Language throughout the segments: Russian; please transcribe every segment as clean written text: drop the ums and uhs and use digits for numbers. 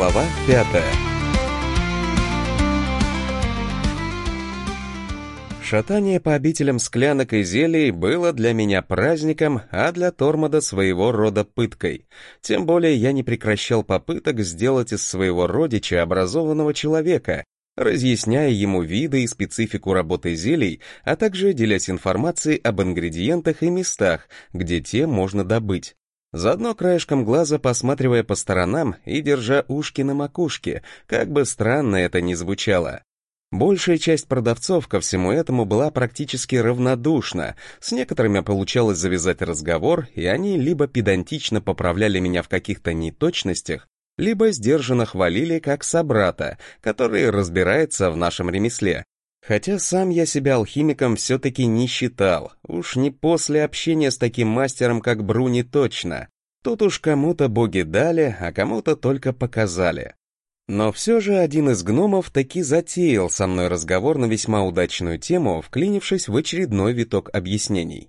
Глава 5. Шатание по обителям склянок и зелий было для меня праздником, а для Тормода своего рода пыткой. Тем более я не прекращал попыток сделать из своего родича образованного человека, разъясняя ему виды и специфику работы зелий, а также делясь информацией об ингредиентах и местах, где те можно добыть. Заодно краешком глаза посматривая по сторонам и держа ушки на макушке, как бы странно это ни звучало. Большая часть продавцов ко всему этому была практически равнодушна, с некоторыми получалось завязать разговор, и они либо педантично поправляли меня в каких-то неточностях, либо сдержанно хвалили как собрата, который разбирается в нашем ремесле. Хотя сам я себя алхимиком все-таки не считал, уж не после общения с таким мастером, как Бруни, точно. Тут уж кому-то боги дали, а кому-то только показали. Но все же один из гномов таки затеял со мной разговор на весьма удачную тему, вклинившись в очередной виток объяснений.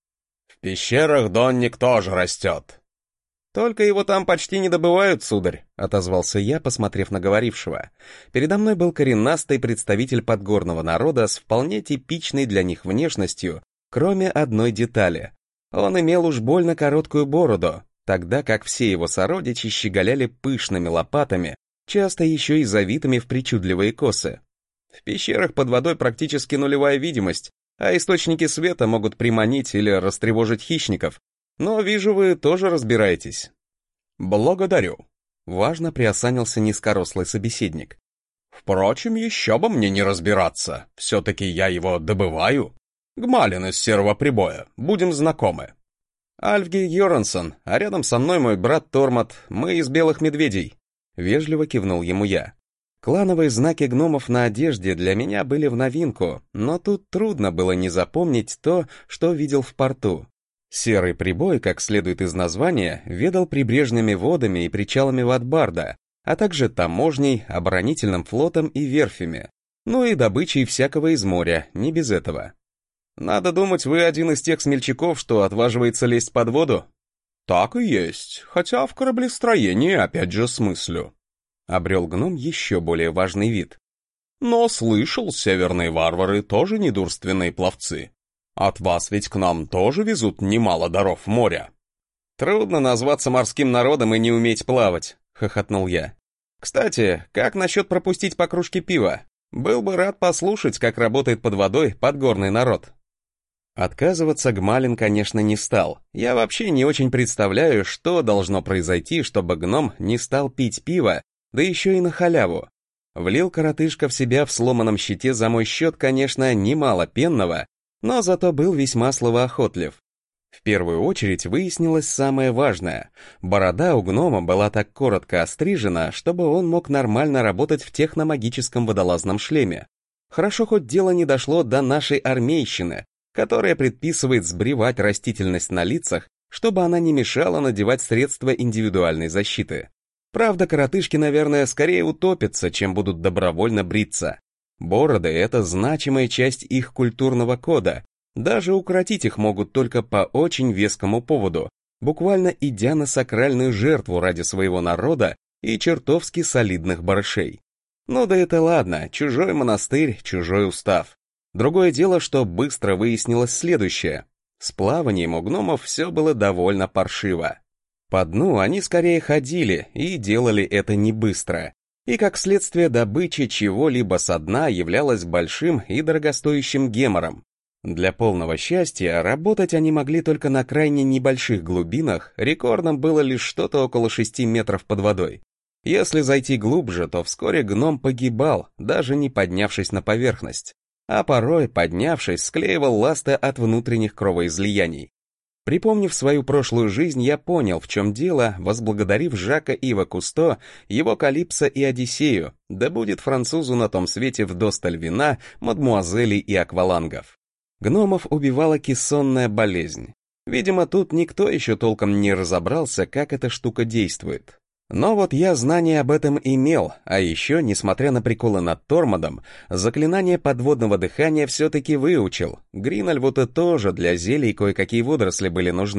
«В пещерах донник тоже растет». «Только его там почти не добывают, сударь», — отозвался я, посмотрев на говорившего. Передо мной был коренастый представитель подгорного народа с вполне типичной для них внешностью, кроме одной детали. Он имел уж больно короткую бороду, тогда как все его сородичи щеголяли пышными лопатами, часто еще и завитыми в причудливые косы. В пещерах под водой практически нулевая видимость, а источники света могут приманить или растревожить хищников. Но вижу, вы тоже разбираетесь. «Благодарю», — важно приосанился низкорослый собеседник. «Впрочем, еще бы мне не разбираться, все-таки я его добываю. Гмалин из Серого Прибоя, будем знакомы». «Альфги Йорансон, а рядом со мной мой брат Тормод, мы из Белых Медведей». Вежливо кивнул ему я. Клановые знаки гномов на одежде для меня были в новинку, но тут трудно было не запомнить то, что видел в порту. Серый Прибой, как следует из названия, ведал прибрежными водами и причалами Ватбарда, а также таможней, оборонительным флотом и верфями. Ну и добычей всякого из моря, не без этого. «Надо думать, вы один из тех смельчаков, что отваживается лезть под воду?» «Так и есть, хотя в кораблестроении опять же смыслю», — обрел гном еще более важный вид. «Но слышал, северные варвары тоже недурственные пловцы. От вас ведь к нам тоже везут немало даров моря». «Трудно назваться морским народом и не уметь плавать», — хохотнул я. «Кстати, как насчет пропустить по кружке пива? Был бы рад послушать, как работает под водой подгорный народ». Отказываться Гмалин, конечно, не стал. Я вообще не очень представляю, что должно произойти, чтобы гном не стал пить пиво, да еще и на халяву. Влил коротышка в себя в сломанном щите за мой счет, конечно, немало пенного, но зато был весьма словоохотлив. В первую очередь выяснилось самое важное. Борода у гнома была так коротко острижена, чтобы он мог нормально работать в техномагическом водолазном шлеме. Хорошо, хоть дело не дошло до нашей армейщины, которая предписывает сбривать растительность на лицах, чтобы она не мешала надевать средства индивидуальной защиты. Правда, коротышки, наверное, скорее утопятся, чем будут добровольно бриться. Бороды — это значимая часть их культурного кода, даже укоротить их могут только по очень вескому поводу, буквально идя на сакральную жертву ради своего народа и чертовски солидных барышей. Ну да это ладно, чужой монастырь, чужой устав. Другое дело, что быстро выяснилось следующее. С плаванием у гномов все было довольно паршиво. По дну они скорее ходили и делали это не быстро. И как следствие добыча чего-либо со дна являлась большим и дорогостоящим гемором. Для полного счастья работать они могли только на крайне небольших глубинах, рекордом было лишь что-то около 6 метров под водой. Если зайти глубже, то вскоре гном погибал, даже не поднявшись на поверхность. А порой, поднявшись, склеивал ласты от внутренних кровоизлияний. Припомнив свою прошлую жизнь, я понял, в чем дело, возблагодарив Жака Ива Кусто, его Калипсо и Одиссею, да будет французу на том свете вдосталь вина, мадмуазелей и аквалангов. Гномов убивала кессонная болезнь. Видимо, тут никто еще толком не разобрался, как эта штука действует. Но вот я знания об этом имел, а еще, несмотря на приколы над Тормодом, заклинание подводного дыхания все-таки выучил. Гринальвуду тоже для зелий кое-какие водоросли были нужны.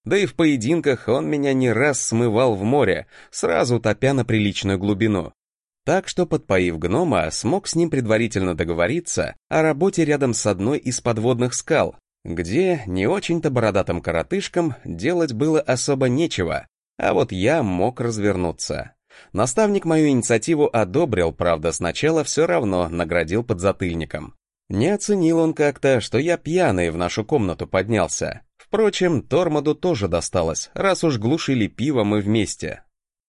Да и в поединках он меня не раз смывал в море, сразу топя на приличную глубину. Так что, подпоив гнома, смог с ним предварительно договориться о работе рядом с одной из подводных скал, где не очень-то бородатым коротышкам делать было особо нечего, а вот я мог развернуться. Наставник мою инициативу одобрил, правда, сначала все равно наградил подзатыльником. Не оценил он как-то, что я пьяный в нашу комнату поднялся. Впрочем, Тормоду тоже досталось, раз уж глушили пиво мы вместе.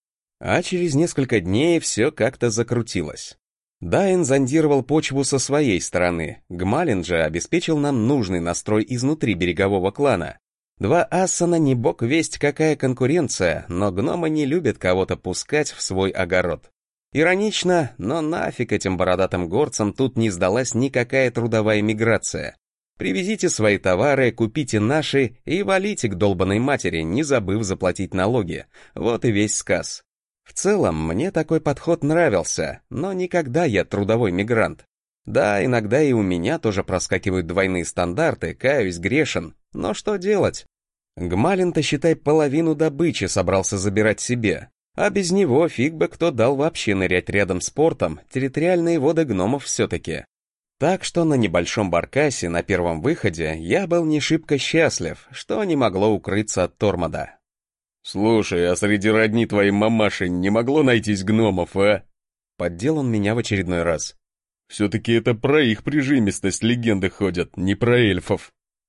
А через несколько дней все как-то закрутилось. Дайн зондировал почву со своей стороны, Гмалин же обеспечил нам нужный настрой изнутри берегового клана. Два Ассана не бог весть какая конкуренция, но гномы не любят кого-то пускать в свой огород. Иронично, но нафиг этим бородатым горцам тут не сдалась никакая трудовая миграция. Привезите свои товары, купите наши и валите к долбаной матери, не забыв заплатить налоги. Вот и весь сказ. В целом, мне такой подход нравился, но никогда я трудовой мигрант. Да, иногда и у меня тоже проскакивают двойные стандарты, каюсь, грешен, но что делать? Гмалин-то, считай, половину добычи собрался забирать себе, а без него фиг бы кто дал вообще нырять рядом с портом, территориальные воды гномов все-таки. Так что на небольшом баркасе на первом выходе я был не шибко счастлив, что не могло укрыться от Тормода. «Слушай, а среди родни твоей мамаши не могло найтись гномов, а?» Поддел он меня в очередной раз. «Все-таки это про их прижимистость легенды ходят, не про эльфов».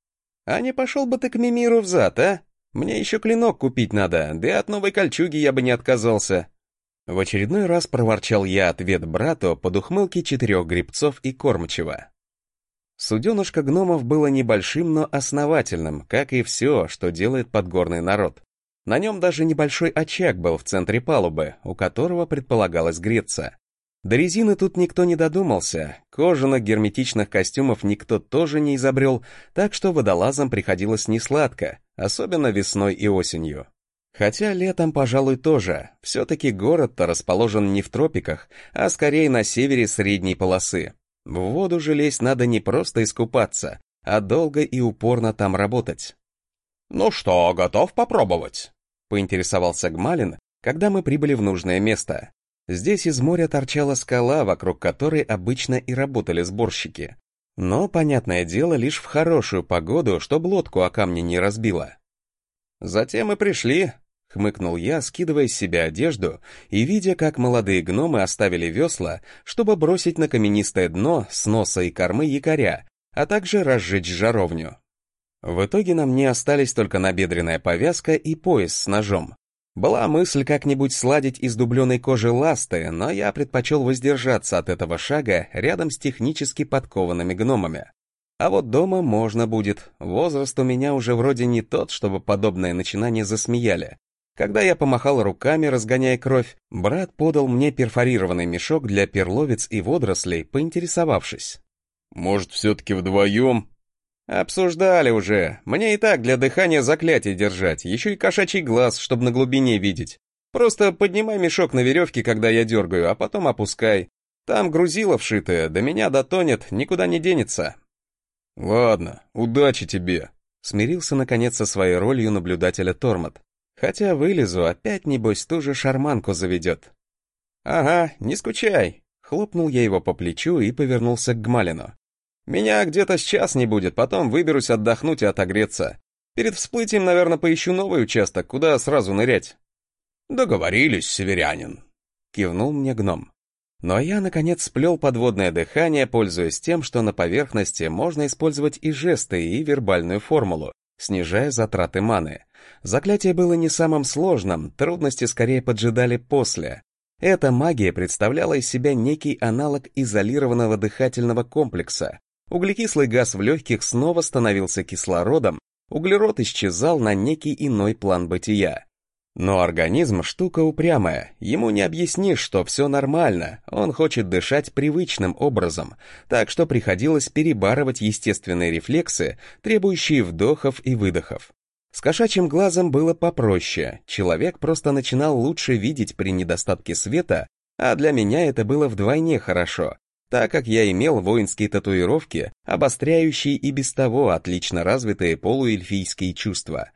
«А не пошел бы ты к Мимиру взад, а? Мне еще клинок купить надо, да и от новой кольчуги я бы не отказался». В очередной раз проворчал я ответ брату под ухмылки 4 гребцов и кормчего. Суденышко гномов было небольшим, но основательным, как и все, что делает подгорный народ. На нем даже небольшой очаг был в центре палубы, у которого предполагалось греться. До резины тут никто не додумался, кожаных герметичных костюмов никто тоже не изобрел, так что водолазам приходилось несладко, особенно весной и осенью. Хотя летом, пожалуй, тоже, все-таки город-то расположен не в тропиках, а скорее на севере средней полосы. В воду же лезть надо не просто искупаться, а долго и упорно там работать. «Ну что, готов попробовать?» — поинтересовался Гмалин, когда мы прибыли в нужное место. Здесь из моря торчала скала, вокруг которой обычно и работали сборщики. Но, понятное дело, лишь в хорошую погоду, чтобы лодку о камни не разбило. «Затем и пришли», — хмыкнул я, скидывая с себя одежду и видя, как молодые гномы оставили весла, чтобы бросить на каменистое дно с носа и кормы якоря, а также разжечь жаровню. В итоге на мне остались только набедренная повязка и пояс с ножом. Была мысль как-нибудь сладить из дубленой кожи ласты, но я предпочел воздержаться от этого шага рядом с технически подкованными гномами. А вот дома можно будет, возраст у меня уже вроде не тот, чтобы подобное начинание засмеяли. Когда я помахал руками, разгоняя кровь, брат подал мне перфорированный мешок для перловиц и водорослей, поинтересовавшись. «Может, все-таки вдвоем?» «Обсуждали уже. Мне и так для дыхания заклятие держать, еще и кошачий глаз, чтобы на глубине видеть. Просто поднимай мешок на веревке, когда я дергаю, а потом опускай. Там грузило вшитое, до меня дотонет, никуда не денется». «Ладно, удачи тебе», — смирился наконец со своей ролью наблюдателя Тормод. «Хотя вылезу, опять, небось, ту же шарманку заведет». «Ага, не скучай», — хлопнул я его по плечу и повернулся к Гмалину. «Меня где-то сейчас не будет, потом выберусь отдохнуть и отогреться. Перед всплытием, наверное, поищу новый участок, куда сразу нырять». «Договорились, северянин», — кивнул мне гном. Но я, наконец, сплел подводное дыхание, пользуясь тем, что на поверхности можно использовать и жесты, и вербальную формулу, снижая затраты маны. Заклятие было не самым сложным, трудности скорее поджидали после. Эта магия представляла из себя некий аналог изолированного дыхательного комплекса. Углекислый газ в легких снова становился кислородом, углерод исчезал на некий иной план бытия. Но организм штука упрямая, ему не объяснишь, что все нормально, он хочет дышать привычным образом, так что приходилось перебарывать естественные рефлексы, требующие вдохов и выдохов. С кошачьим глазом было попроще, человек просто начинал лучше видеть при недостатке света, а для меня это было вдвойне хорошо, так как я имел воинские татуировки, обостряющие и без того отлично развитые полуэльфийские чувства.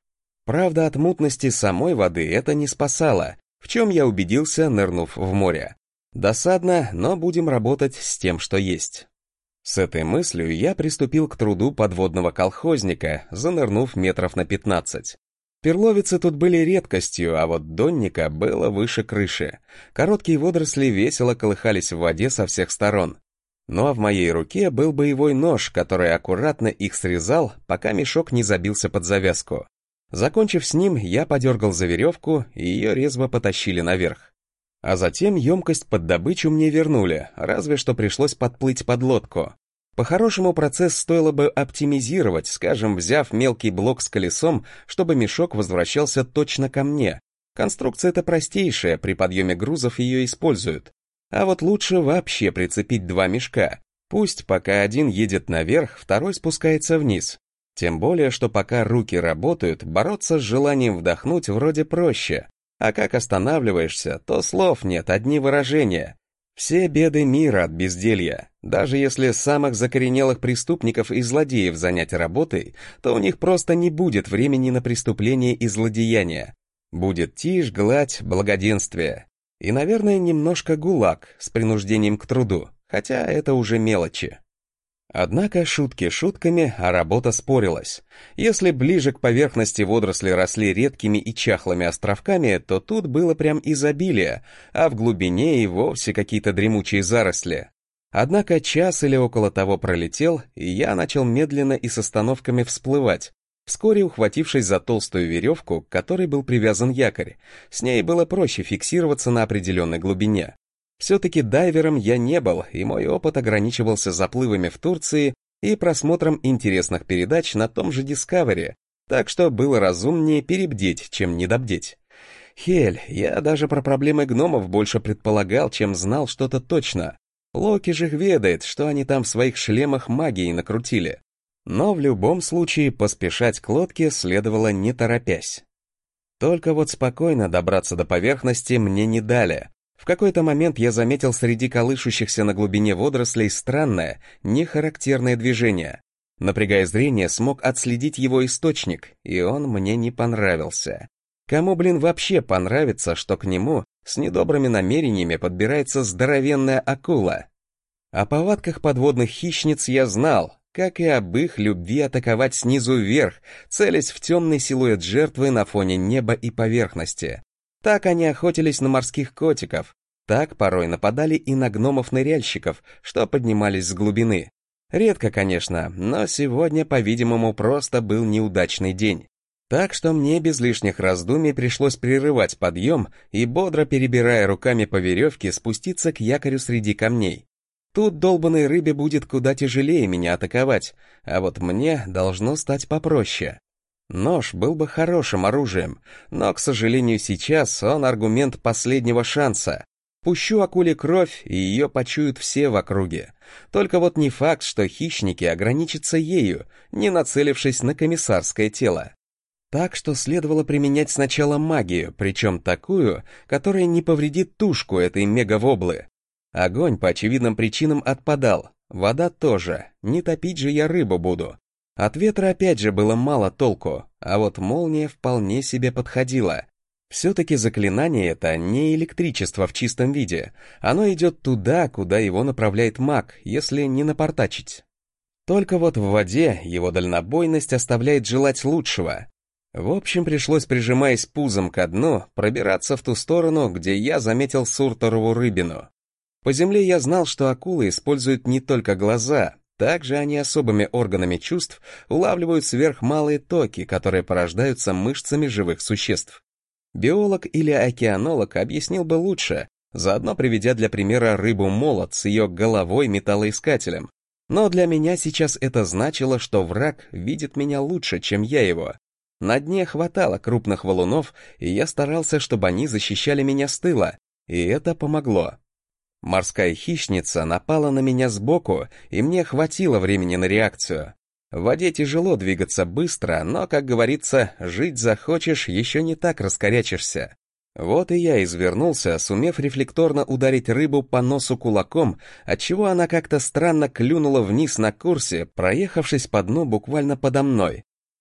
Правда, от мутности самой воды это не спасало, в чем я убедился, нырнув в море. Досадно, но будем работать с тем, что есть. С этой мыслью я приступил к труду подводного колхозника, занырнув метров на 15. Перловицы тут были редкостью, а вот донника было выше крыши. Короткие водоросли весело колыхались в воде со всех сторон. Ну а в моей руке был боевой нож, который аккуратно их срезал, пока мешок не забился под завязку. Закончив с ним, я подергал за веревку, и ее резво потащили наверх. А затем емкость под добычу мне вернули, разве что пришлось подплыть под лодку. По-хорошему процесс стоило бы оптимизировать, скажем, взяв мелкий блок с колесом, чтобы мешок возвращался точно ко мне. Конструкция-то простейшая, при подъеме грузов ее используют. А вот лучше вообще прицепить два мешка. Пусть пока один едет наверх, второй спускается вниз. Тем более, что пока руки работают, бороться с желанием вдохнуть вроде проще. А как останавливаешься, то слов нет, одни выражения. Все беды мира от безделья. Даже если самых закоренелых преступников и злодеев занять работой, то у них просто не будет времени на преступление и злодеяния. Будет тишь, гладь, благоденствие. И, наверное, немножко гулаг с принуждением к труду, хотя это уже мелочи. Однако шутки шутками, а работа спорилась. Если ближе к поверхности водоросли росли редкими и чахлыми островками, то тут было прям изобилие, а в глубине и вовсе какие-то дремучие заросли. Однако час или около того пролетел, и я начал медленно и с остановками всплывать, вскоре ухватившись за толстую веревку, к которой был привязан якорь. С ней было проще фиксироваться на определенной глубине. Все-таки дайвером я не был, и мой опыт ограничивался заплывами в Турции и просмотром интересных передач на том же Discovery, так что было разумнее перебдеть, чем недобдеть. Хель, я даже про проблемы гномов больше предполагал, чем знал что-то точно. Локи же ведает, что они там в своих шлемах магией накрутили. Но в любом случае поспешать к лодке следовало не торопясь. Только вот спокойно добраться до поверхности мне не дали. В какой-то момент я заметил среди колышущихся на глубине водорослей странное, нехарактерное движение. Напрягая зрение, смог отследить его источник, и он мне не понравился. Кому, вообще понравится, что к нему с недобрыми намерениями подбирается здоровенная акула? О повадках подводных хищниц я знал, как и об их любви атаковать снизу вверх, целясь в темный силуэт жертвы на фоне неба и поверхности. Так они охотились на морских котиков, так порой нападали и на гномов-ныряльщиков, что поднимались с глубины. Редко, конечно, но сегодня, по-видимому, просто был неудачный день. Так что мне без лишних раздумий пришлось прерывать подъем и, бодро перебирая руками по веревке, спуститься к якорю среди камней. Тут долбаной рыбе будет куда тяжелее меня атаковать, а вот мне должно стать попроще. Нож был бы хорошим оружием, но, к сожалению, сейчас он аргумент последнего шанса. Пущу акуле кровь, и ее почуют все в округе. Только вот не факт, что хищники ограничатся ею, не нацелившись на комиссарское тело. Так что следовало применять сначала магию, причем такую, которая не повредит тушку этой мегавоблы. Огонь по очевидным причинам отпадал, вода тоже, не топить же я рыбу буду. От ветра опять же было мало толку, а вот молния вполне себе подходила. Все-таки заклинание это не электричество в чистом виде, оно идет туда, куда его направляет маг, если не напортачить. Только вот в воде его дальнобойность оставляет желать лучшего. В общем, пришлось, прижимаясь пузом ко дну, пробираться в ту сторону, где я заметил сурторову рыбину. По земле я знал, что акулы используют не только глаза. Также они особыми органами чувств улавливают сверхмалые токи, которые порождаются мышцами живых существ. Биолог или океанолог объяснил бы лучше, заодно приведя для примера рыбу-молот с ее головой-металлоискателем. Но для меня сейчас это значило, что враг видит меня лучше, чем я его. На дне хватало крупных валунов, и я старался, чтобы они защищали меня с тыла, и это помогло. Морская хищница напала на меня сбоку, и мне хватило времени на реакцию. В воде тяжело двигаться быстро, но, как говорится, жить захочешь, еще не так раскорячишься. Вот и я извернулся, сумев рефлекторно ударить рыбу по носу кулаком, отчего она как-то странно клюнула вниз на курсе, проехавшись по дну буквально подо мной.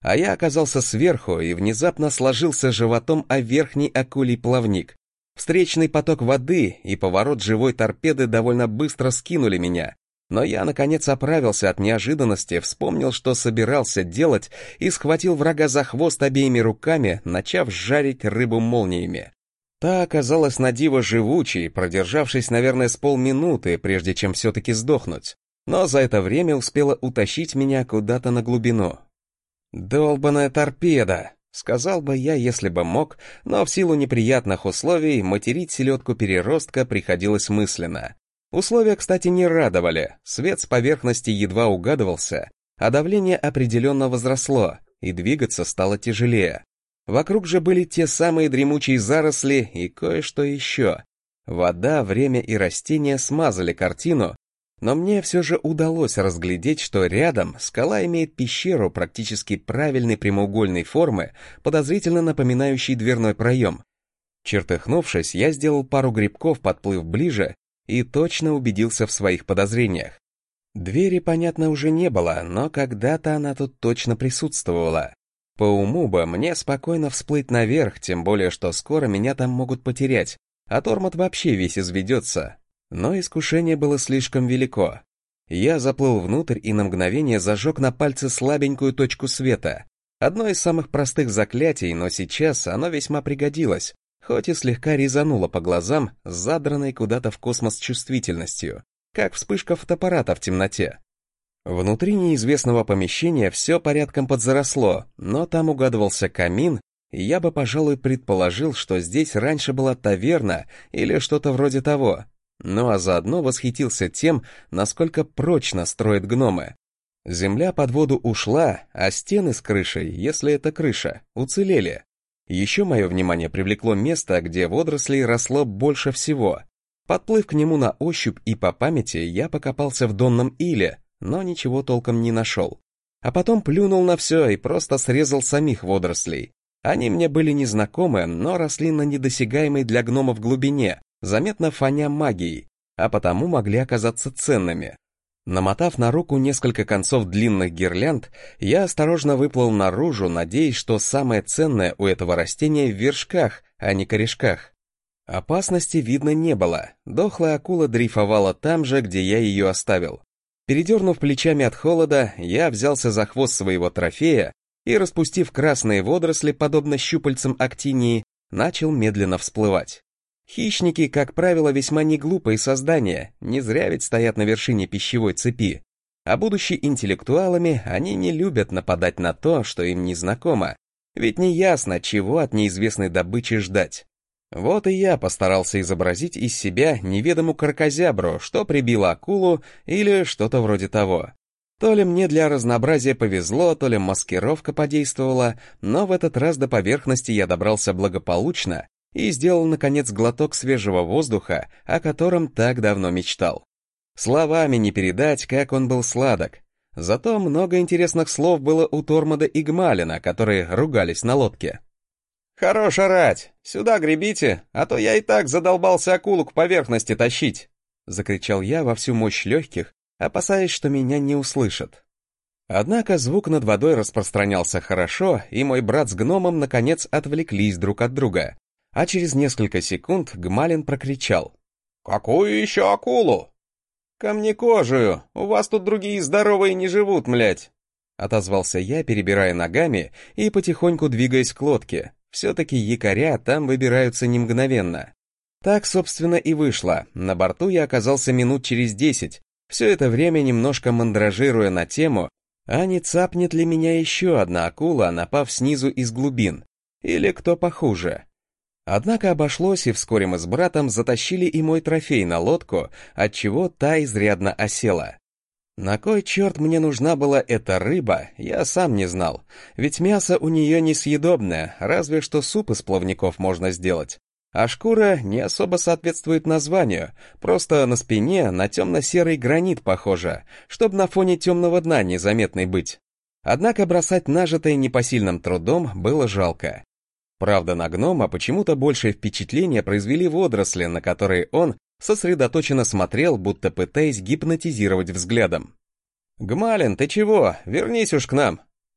а я оказался сверху и внезапно сложился животом о верхний акулий плавник. Встречный поток воды и поворот живой торпеды довольно быстро скинули меня, но я, наконец, оправился от неожиданности, вспомнил, что собирался делать, и схватил врага за хвост обеими руками, начав жарить рыбу молниями. Та оказалась на диво живучей, продержавшись, наверное, с полминуты, прежде чем все-таки сдохнуть, но за это время успела утащить меня куда-то на глубину. «Долбаная торпеда!» — сказал бы я, если бы мог, но в силу неприятных условий материть селедку-переростка приходилось мысленно. Условия, кстати, не радовали, свет с поверхности едва угадывался, а давление определенно возросло, и двигаться стало тяжелее. Вокруг же были те самые дремучие заросли и кое-что еще. Вода, время и растения смазали картину, но мне все же удалось разглядеть, что рядом скала имеет пещеру практически правильной прямоугольной формы, подозрительно напоминающей дверной проем. Чертыхнувшись, я сделал пару грибков, подплыв ближе, и точно убедился в своих подозрениях. Двери, понятно, уже не было, но когда-то она тут точно присутствовала. По уму бы мне спокойно всплыть наверх, тем более, что скоро меня там могут потерять, а тормот вообще весь изведется. Но искушение было слишком велико. Я заплыл внутрь и на мгновение зажег на пальце слабенькую точку света. Одно из самых простых заклятий, но сейчас оно весьма пригодилось, хоть и слегка резануло по глазам, задранной куда-то в космос чувствительностью, как вспышка фотоаппарата в темноте. Внутри неизвестного помещения все порядком подзаросло, но там угадывался камин, и я бы, пожалуй, предположил, что здесь раньше была таверна или что-то вроде того. Ну а заодно восхитился тем, насколько прочно строят гномы. Земля под воду ушла, а стены с крышей, если это крыша, уцелели. Еще мое внимание привлекло место, где водорослей росло больше всего. Подплыв к нему на ощупь и по памяти, я покопался в донном иле, но ничего толком не нашел. А потом плюнул на все и просто срезал самих водорослей. Они мне были незнакомы, но росли на недосягаемой для гномов глубине, заметно фоня магией, а потому могли оказаться ценными. Намотав на руку несколько концов длинных гирлянд, я осторожно выплыл наружу, надеясь, что самое ценное у этого растения в вершках, а не корешках. Опасности видно не было, дохлая акула дрейфовала там же, где я ее оставил. Передернув плечами от холода, я взялся за хвост своего трофея и, распустив красные водоросли, подобно щупальцам актинии, начал медленно всплывать. Хищники, как правило, весьма неглупые создания, не зря ведь стоят на вершине пищевой цепи. А будучи интеллектуалами, они не любят нападать на то, что им не знакомо, ведь не ясно, чего от неизвестной добычи ждать. Вот и я постарался изобразить из себя неведомую кракозябру, что прибило акулу или что-то вроде того. То ли мне для разнообразия повезло, то ли маскировка подействовала, но в этот раз до поверхности я добрался благополучно и сделал, наконец, глоток свежего воздуха, о котором так давно мечтал. Словами не передать, как он был сладок. Зато много интересных слов было у Тормода и Гмалина, которые ругались на лодке. «Хорош орать! Сюда гребите, а то я и так задолбался акулу к поверхности тащить!» — закричал я во всю мощь легких, опасаясь, что меня не услышат. Однако звук над водой распространялся хорошо, и мой брат с гномом наконец отвлеклись друг от друга. А через несколько секунд Гмалин прокричал: «Какую еще акулу?» «Камнекожую, у вас тут другие здоровые не живут, млять!» Отозвался я, перебирая ногами и потихоньку двигаясь к лодке. Все-таки якоря там выбираются не мгновенно. Так, собственно, и вышло. На борту я оказался минут через 10, все это время немножко мандражируя на тему, а не цапнет ли меня еще одна акула, напав снизу из глубин, или кто похуже. Однако обошлось, и вскоре мы с братом затащили и мой трофей на лодку, отчего та изрядно осела. На кой черт мне нужна была эта рыба, я сам не знал, ведь мясо у нее несъедобное, разве что суп из плавников можно сделать. А шкура не особо соответствует названию, просто на спине на темно-серый гранит похожа, чтобы на фоне темного дна незаметной быть. Однако бросать нажитое непосильным трудом было жалко. Правда, на гнома почему-то большее впечатление произвели водоросли, на которые он сосредоточенно смотрел, будто пытаясь гипнотизировать взглядом. «Гмалин, ты чего? Вернись уж к нам!»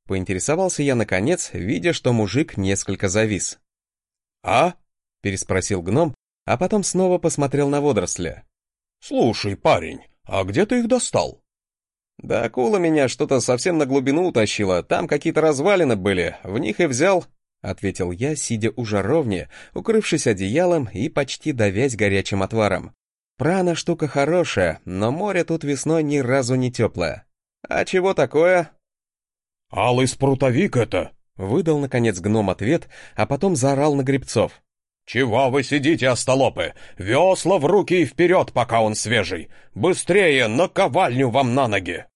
Поинтересовался я наконец, видя, что мужик несколько завис. «А?» — переспросил гном, а потом снова посмотрел на водоросля. «Слушай, парень, а где ты их достал?» «Да акула меня что-то совсем на глубину утащила, там какие-то развалины были, в них и взял», — ответил я, сидя у жаровни, укрывшись одеялом и почти давясь горячим отваром. «Прана штука хорошая, но море тут весной ни разу не теплое». «А чего такое?» «Алый спрутовик это!» — выдал, наконец, гном ответ, а потом заорал на гребцов. «Чего вы сидите, остолопы? Весла в руки и вперед, пока он свежий! Быстрее, наковальню вам на ноги!»